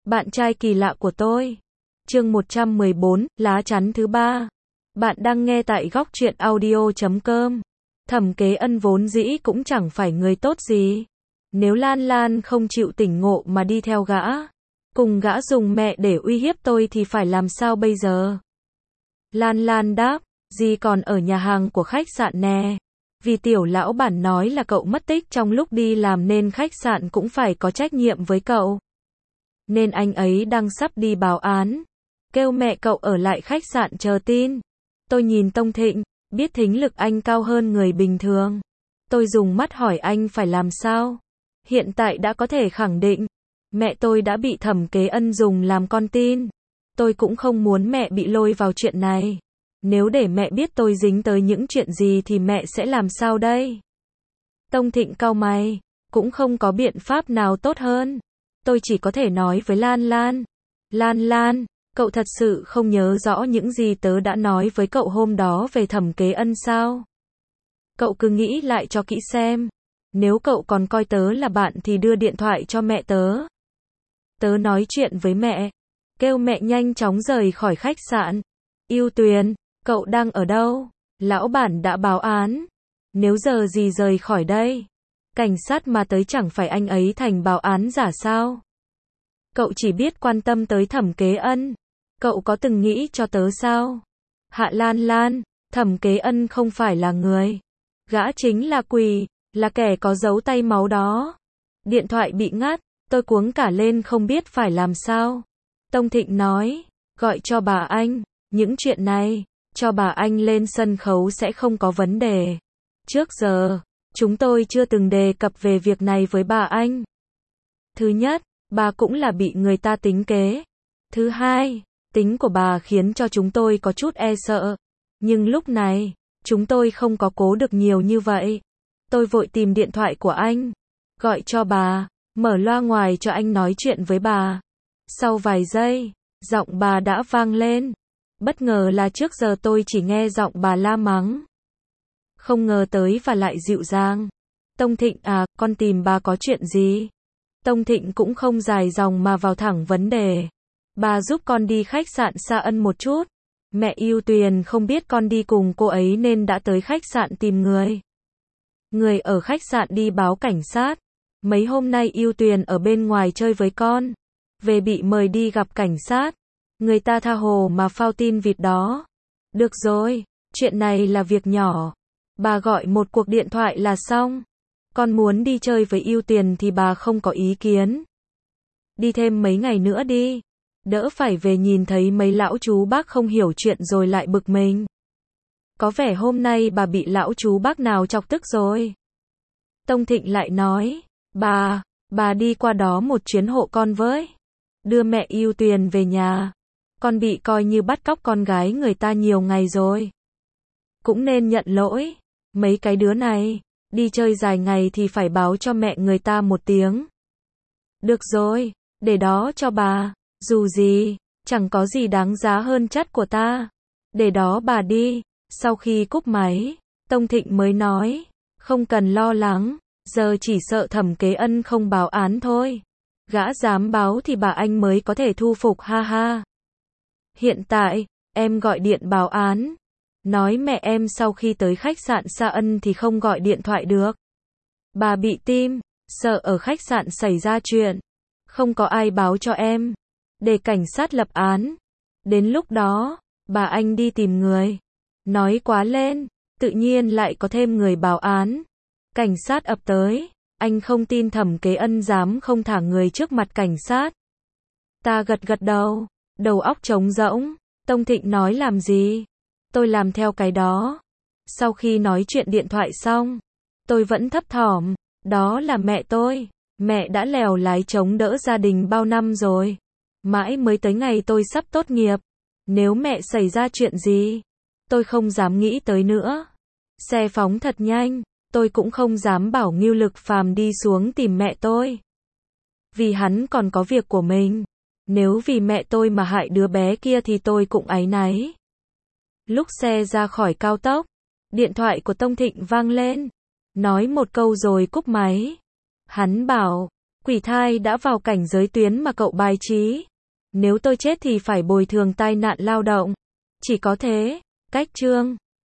Bạn trai kỳ lạ của tôi. Chương 114, lá chắn thứ 3. Bạn đang nghe tại góc truyện audio.com. Thẩm Kế Ân vốn dĩ cũng chẳng phải người tốt gì. Nếu Lan Lan không chịu tỉnh ngộ mà đi theo gã, cùng gã dùng mẹ để uy hiếp tôi thì phải làm sao bây giờ? Lan Lan đáp, dì còn ở nhà hàng của khách sạn nè. Vì tiểu lão bản nói là cậu mất tích trong lúc đi làm nên khách sạn cũng phải có trách nhiệm với cậu. Nên anh ấy đang sắp đi báo án. Kêu mẹ cậu ở lại khách sạn chờ tin. Tôi nhìn Tông Thịnh, biết thính lực anh cao hơn người bình thường. Tôi dùng mắt hỏi anh phải làm sao. Hiện tại đã có thể khẳng định, mẹ tôi đã bị Thẩm Kế Ân dùng làm con tin. Tôi cũng không muốn mẹ bị lôi vào chuyện này. Nếu để mẹ biết tôi dính tới những chuyện gì thì mẹ sẽ làm sao đây? Tông Thịnh cau mày, cũng không có biện pháp nào tốt hơn. Tôi chỉ có thể nói với Lan Lan. Lan Lan, cậu thật sự không nhớ rõ những gì tớ đã nói với cậu hôm đó về Thẩm Kế Ân sao? Cậu cứ nghĩ lại cho kỹ xem. Nếu cậu còn coi tớ là bạn thì đưa điện thoại cho mẹ tớ. Tớ nói chuyện với mẹ. Kêu mẹ nhanh chóng rời khỏi khách sạn. Yêu Tuyền, cậu đang ở đâu? Lão bản đã báo án. Nếu giờ gì rời khỏi đây? Cảnh sát mà tới chẳng phải anh ấy thành báo án giả sao? Cậu chỉ biết quan tâm tới Thẩm Kế Ân. Cậu có từng nghĩ cho tớ sao? Hạ Lan Lan, Thẩm Kế Ân không phải là người. Gã chính là quỷ, là kẻ có dấu tay máu đó. Điện thoại bị ngắt, tôi cuống cả lên không biết phải làm sao. Tông Thịnh nói, gọi cho bà anh, những chuyện này, cho bà anh lên sân khấu sẽ không có vấn đề. Trước giờ, chúng tôi chưa từng đề cập về việc này với bà anh. Thứ nhất, bà cũng là bị người ta tính kế. Thứ hai, tính của bà khiến cho chúng tôi có chút e sợ. Nhưng lúc này, chúng tôi không có cố được nhiều như vậy. Tôi vội tìm điện thoại của anh, gọi cho bà, mở loa ngoài cho anh nói chuyện với bà. Sau vài giây, giọng bà đã vang lên. Bất ngờ là trước giờ tôi chỉ nghe giọng bà la mắng. Không ngờ tới và lại dịu dàng. Tông Thịnh à, con tìm bà có chuyện gì? Tông Thịnh cũng không dài dòng mà vào thẳng vấn đề. Bà giúp con đi khách sạn Sa Ân một chút. Mẹ Yêu Tuyền không biết con đi cùng cô ấy nên đã tới khách sạn tìm người. Người ở khách sạn đi báo cảnh sát. Mấy hôm nay Yêu Tuyền ở bên ngoài chơi với con. Về bị mời đi gặp cảnh sát. Người ta tha hồ mà phao tin vịt đó. Được rồi, chuyện này là việc nhỏ. Bà gọi một cuộc điện thoại là xong. Con muốn đi chơi với Yêu Tuyền thì bà không có ý kiến. Đi thêm mấy ngày nữa đi. Đỡ phải về nhìn thấy mấy lão chú bác không hiểu chuyện rồi lại bực mình. Có vẻ hôm nay bà bị lão chú bác nào chọc tức rồi. Tông Thịnh lại nói, bà đi qua đó một chuyến hộ con với. Đưa mẹ Yêu Tuyền về nhà. Con bị coi như bắt cóc con gái người ta nhiều ngày rồi. Cũng nên nhận lỗi. Mấy cái đứa này, đi chơi dài ngày thì phải báo cho mẹ người ta một tiếng. Được rồi, để đó cho bà. Dù gì, chẳng có gì đáng giá hơn chất của ta. Để đó bà đi. Sau khi cúp máy, Tông Thịnh mới nói, không cần lo lắng, giờ chỉ sợ Thẩm Kế Ân không báo án thôi. Gã dám báo thì bà anh mới có thể thu phục, ha ha. Hiện tại, em gọi điện báo án. Nói mẹ em sau khi tới khách sạn Sa Ân thì không gọi điện thoại được. Bà bị tim, sợ ở khách sạn xảy ra chuyện. Không có ai báo cho em. Để cảnh sát lập án. Đến lúc đó, bà anh đi tìm người. Nói quá lên, tự nhiên lại có thêm người báo án. Cảnh sát ập tới. Anh không tin Thẩm Kế Ân dám không thả người trước mặt cảnh sát. Ta gật gật đầu. Đầu óc trống rỗng. Tông Thịnh nói làm gì? Tôi làm theo cái đó. Sau khi nói chuyện điện thoại xong, tôi vẫn thấp thỏm. Đó là mẹ tôi. Mẹ đã lèo lái chống đỡ gia đình bao năm rồi. Mãi mới tới ngày tôi sắp tốt nghiệp. Nếu mẹ xảy ra chuyện gì, tôi không dám nghĩ tới nữa. Xe phóng thật nhanh. Tôi cũng không dám bảo Ngưu Lực Phàm đi xuống tìm mẹ tôi. Vì hắn còn có việc của mình. Nếu vì mẹ tôi mà hại đứa bé kia thì tôi cũng áy náy. Lúc xe ra khỏi cao tốc, điện thoại của Tông Thịnh vang lên. Nói một câu rồi cúp máy. Hắn bảo, Quỷ thai đã vào cảnh giới tuyến mà cậu bài trí. Nếu tôi chết thì phải bồi thường tai nạn lao động. Chỉ có thế. Cách chương